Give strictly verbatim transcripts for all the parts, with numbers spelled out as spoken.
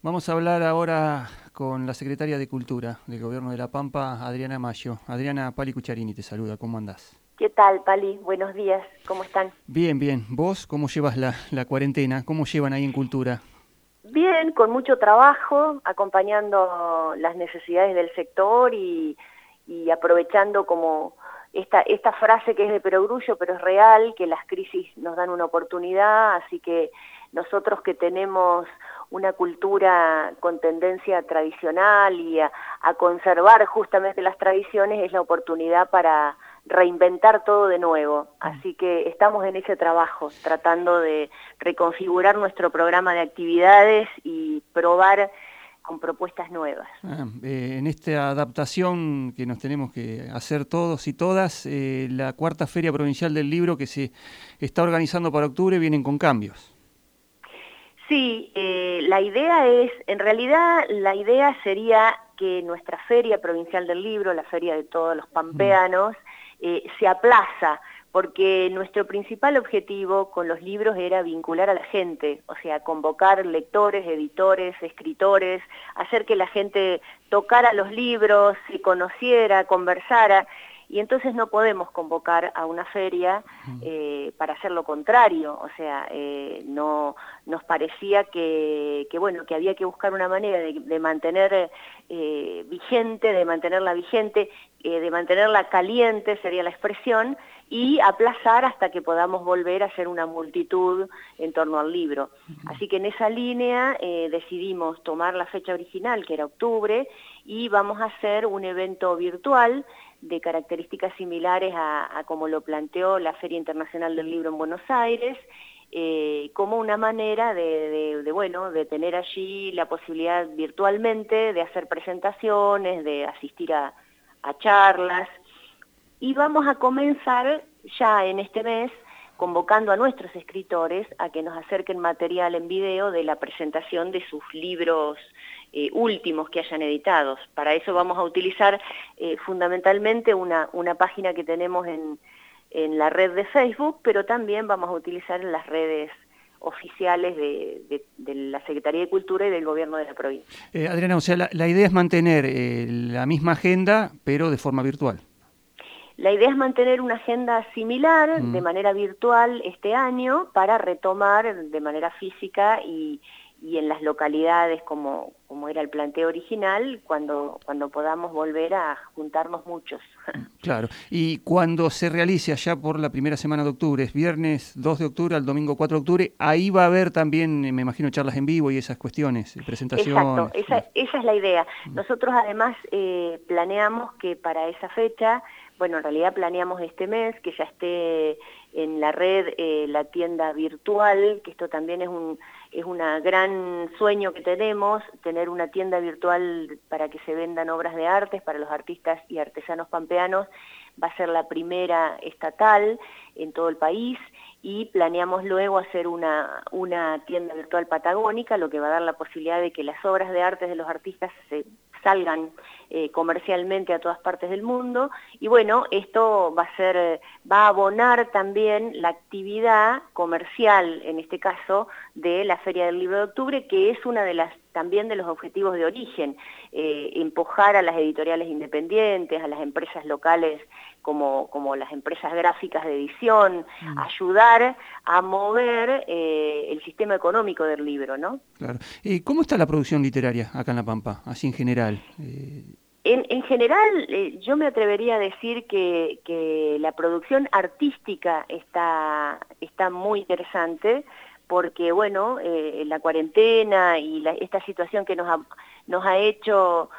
Vamos a hablar ahora con la secretaria de Cultura del Gobierno de La Pampa, Adriana Maggio. Adriana, Pali Cucharini te saluda, ¿cómo andás? ¿Qué tal, Pali? Buenos días, ¿cómo están? Bien, bien. ¿Vos cómo llevas la, la cuarentena? ¿Cómo llevan ahí en Cultura? Bien, con mucho trabajo, acompañando las necesidades del sector y, y aprovechando como esta, esta frase que es de perogrullo, pero es real, que las crisis nos dan una oportunidad, así que nosotros que tenemos una cultura con tendencia tradicional y a, a conservar justamente las tradiciones, es la oportunidad para reinventar todo de nuevo. Así que estamos en ese trabajo, tratando de reconfigurar nuestro programa de actividades y probar con propuestas nuevas. Ah, eh, en esta adaptación que nos tenemos que hacer todos y todas, eh, la cuarta Feria Provincial del Libro que se está organizando para octubre vienen con cambios. Sí, eh, la idea es, en realidad la idea sería que nuestra Feria Provincial del Libro, la feria de todos los pampeanos, eh, se aplaza, porque nuestro principal objetivo con los libros era vincular a la gente, o sea, convocar lectores, editores, escritores, hacer que la gente tocara los libros, se conociera, conversara. Y entonces no podemos convocar a una feria eh, para hacer lo contrario, o sea, eh, no nos parecía que, que, bueno, que había que buscar una manera de, de mantener eh, vigente, de mantenerla vigente, eh, de mantenerla caliente, sería la expresión, y aplazar hasta que podamos volver a hacer una multitud en torno al libro. Así que en esa línea eh, decidimos tomar la fecha original, que era octubre, y vamos a hacer un evento virtual de características similares a, a como lo planteó la Feria Internacional del Libro en Buenos Aires, eh, como una manera de, de, de, bueno, de tener allí la posibilidad virtualmente de hacer presentaciones, de asistir a, a charlas, y vamos a comenzar ya en este mes convocando a nuestros escritores a que nos acerquen material en video de la presentación de sus libros eh, últimos que hayan editados. Para eso vamos a utilizar eh, fundamentalmente una, una página que tenemos en, en la red de Facebook, pero también vamos a utilizar en las redes oficiales de, de, de la Secretaría de Cultura y del Gobierno de la provincia. Eh, Adriana, o sea, la, la idea es mantener eh, la misma agenda, pero de forma virtual. La idea es mantener una agenda similar Mm. de manera virtual este año para retomar de manera física y, y en las localidades como, como era el planteo original, cuando, cuando podamos volver a juntarnos muchos. Claro, y cuando se realice allá por la primera semana de octubre, es viernes dos de octubre al domingo cuatro de octubre, ahí va a haber también, me imagino, charlas en vivo y esas cuestiones, presentaciones. Exacto, esa, esa es la idea. Nosotros además eh, planeamos que para esa fecha, bueno, en realidad planeamos este mes que ya esté en la red eh, la tienda virtual, que esto también es un es un gran sueño que tenemos, tener una tienda virtual para que se vendan obras de artes para los artistas y artesanos pampeanos. Va a ser la primera estatal en todo el país y planeamos luego hacer una, una tienda virtual patagónica, lo que va a dar la posibilidad de que las obras de artes de los artistas se salgan eh, comercialmente a todas partes del mundo, y bueno, esto va a ser, va a abonar también la actividad comercial, en este caso, de la Feria del Libro de Octubre, que es una de las también de los objetivos de origen, eh, empujar a las editoriales independientes, a las empresas locales como, como las empresas gráficas de edición, mm. ayudar a mover eh, el sistema económico del libro, ¿no? Claro. Eh, ¿Cómo está la producción literaria acá en La Pampa, así en general? Eh... En, en general, eh, yo me atrevería a decir que, que la producción artística está, está muy interesante, porque bueno, eh, la cuarentena y la, esta situación que nos ha, nos ha hecho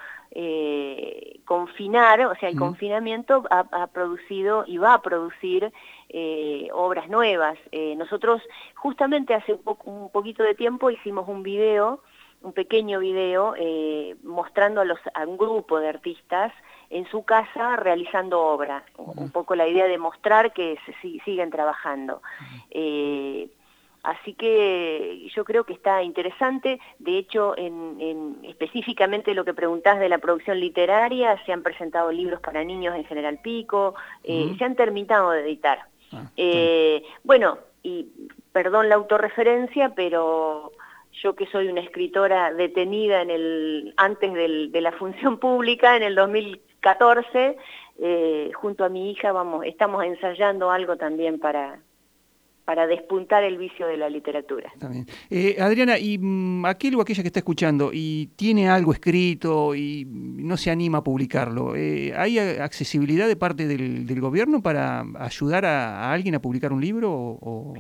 eh, confinar, o sea, el mm. confinamiento ha, ha producido y va a producir eh, obras nuevas. Eh, nosotros justamente hace un, po un poquito de tiempo hicimos un video, un pequeño video eh, mostrando a, los, a un grupo de artistas en su casa realizando obra, mm. un poco la idea de mostrar que se si, siguen trabajando. Mm. Eh, Así que yo creo que está interesante. De hecho, en, en específicamente lo que preguntás de la producción literaria, se han presentado libros para niños en General Pico, eh, uh-huh. se han terminado de editar. Ah, eh, bueno, y perdón la autorreferencia, pero yo que soy una escritora detenida en el antes del, de la función pública, en el dos mil catorce, eh, junto a mi hija vamos, estamos ensayando algo también para, para despuntar el vicio de la literatura. También. Eh, Adriana, y um, aquel o aquella que está escuchando y tiene algo escrito y no se anima a publicarlo, eh, ¿hay accesibilidad de parte del, del gobierno para ayudar a, a alguien a publicar un libro o, o,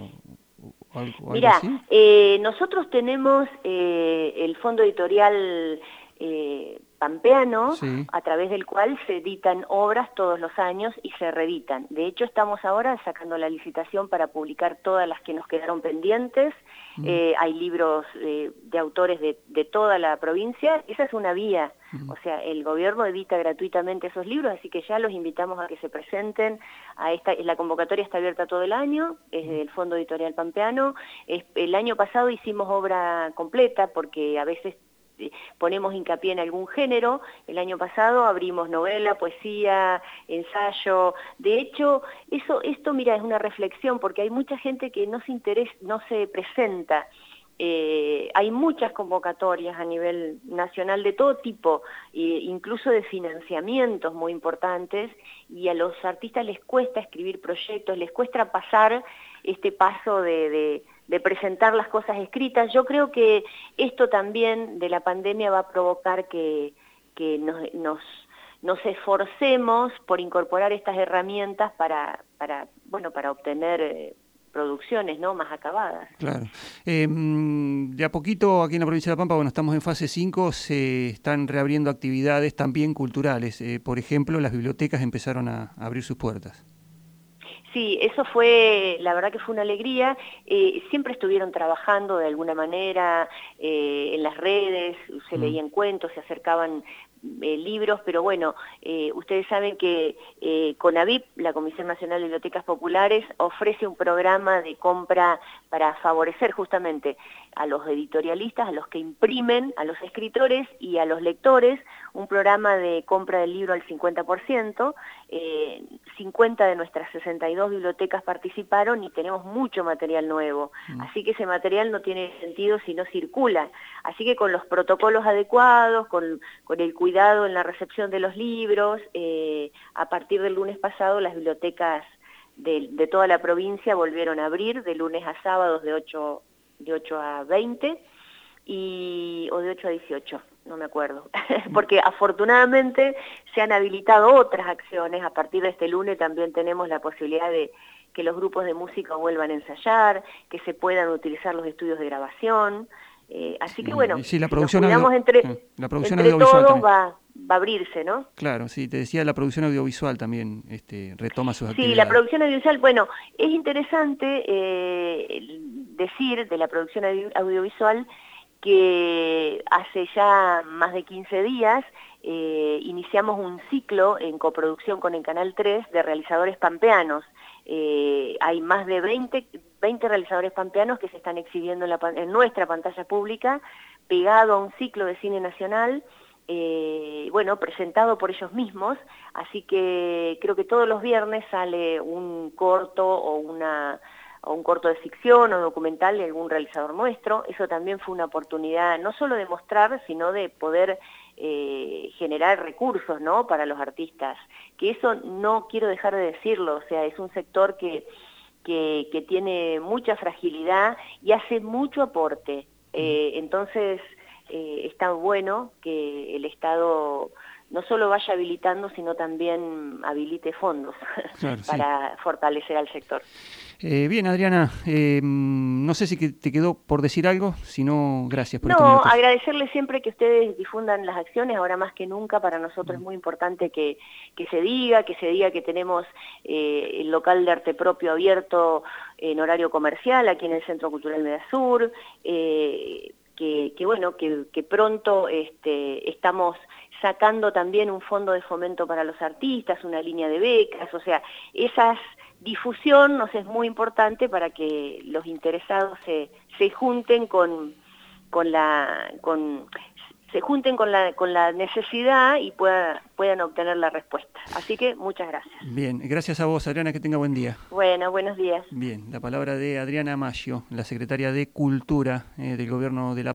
o algo, Mirá, algo así? Eh, nosotros tenemos eh, el fondo editorial eh, pampeano, sí, a través del cual se editan obras todos los años y se reeditan. De hecho, estamos ahora sacando la licitación para publicar todas las que nos quedaron pendientes. Mm. Eh, hay libros eh, de autores de, de toda la provincia. Esa es una vía. Mm. O sea, el gobierno edita gratuitamente esos libros, así que ya los invitamos a que se presenten. A esta, la convocatoria está abierta todo el año, es del Fondo Editorial Pampeano. Es, el año pasado hicimos obra completa porque a veces ponemos hincapié en algún género. El año pasado abrimos novela, poesía, ensayo. De hecho, eso, esto, mira, es una reflexión, porque hay mucha gente que no se interesa, no se presenta. Eh, hay muchas convocatorias a nivel nacional de todo tipo, eh, incluso de financiamientos muy importantes, y a los artistas les cuesta escribir proyectos, les cuesta pasar este paso de... de de presentar las cosas escritas. Yo creo que esto también de la pandemia va a provocar que, que nos, nos, nos esforcemos por incorporar estas herramientas para, para, bueno, para obtener eh, producciones, ¿no?, más acabadas. Claro. Eh, de a poquito aquí en la provincia de La Pampa, bueno, estamos en fase cinco, se están reabriendo actividades también culturales. Eh, por ejemplo, las bibliotecas empezaron a, a abrir sus puertas. Sí, eso fue, la verdad que fue una alegría. Eh, siempre estuvieron trabajando de alguna manera eh, en las redes, se mm. leían cuentos, se acercaban eh, libros, pero bueno, eh, ustedes saben que eh, CONAVIP, la Comisión Nacional de Bibliotecas Populares, ofrece un programa de compra para favorecer justamente a los editorialistas, a los que imprimen, a los escritores y a los lectores, un programa de compra del libro al cincuenta por ciento, eh, cincuenta de nuestras sesenta y dos bibliotecas participaron y tenemos mucho material nuevo, mm. así que ese material no tiene sentido si no circula, así que con los protocolos adecuados, con, con el cuidado en la recepción de los libros, eh, a partir del lunes pasado las bibliotecas de, de toda la provincia volvieron a abrir de lunes a sábados de ocho a veinte y, o de ocho a dieciocho, no me acuerdo, porque afortunadamente se han habilitado otras acciones. A partir de este lunes también tenemos la posibilidad de que los grupos de música vuelvan a ensayar, que se puedan utilizar los estudios de grabación, eh, así que bueno, sí, la producción nos cuidamos audio... entre, la producción entre audiovisual todos va, va a abrirse, ¿no? Claro, sí, te decía, la producción audiovisual también este, retoma sus actividades. Sí, la producción audiovisual, bueno, es interesante eh, decir de la producción audiovisual que hace ya más de quince días eh, iniciamos un ciclo en coproducción con el Canal tres de realizadores pampeanos. Eh, hay más de veinte, veinte realizadores pampeanos que se están exhibiendo en, la, en nuestra pantalla pública, pegado a un ciclo de cine nacional, eh, bueno, presentado por ellos mismos, así que creo que todos los viernes sale un corto o una... o un corto de ficción o documental de algún realizador nuestro. Eso también fue una oportunidad no solo de mostrar, sino de poder eh, generar recursos, ¿no?, para los artistas, que eso no quiero dejar de decirlo, o sea, es un sector que, que, que tiene mucha fragilidad y hace mucho aporte, eh, entonces eh, está bueno que el Estado no solo vaya habilitando, sino también habilite fondos claro, para sí. fortalecer al sector. Eh, bien, Adriana, eh, no sé si te quedó por decir algo, si no, gracias por No, agradecerles siempre que ustedes difundan las acciones, ahora más que nunca para nosotros mm. es muy importante que, que se diga, que se diga que tenemos eh, el local de arte propio abierto en horario comercial aquí en el Centro Cultural Medasur, eh, que, que bueno, que, que pronto este, estamos sacando también un fondo de fomento para los artistas, una línea de becas, o sea, esas difusión nos es muy importante para que los interesados se, se junten con, con la con se junten con la con la necesidad y pueda, puedan obtener la respuesta. Así que muchas gracias. Bien, gracias a vos, Adriana, que tenga buen día. Bueno, buenos días. Bien, la palabra de Adriana Maggio, la secretaria de Cultura eh, del Gobierno de la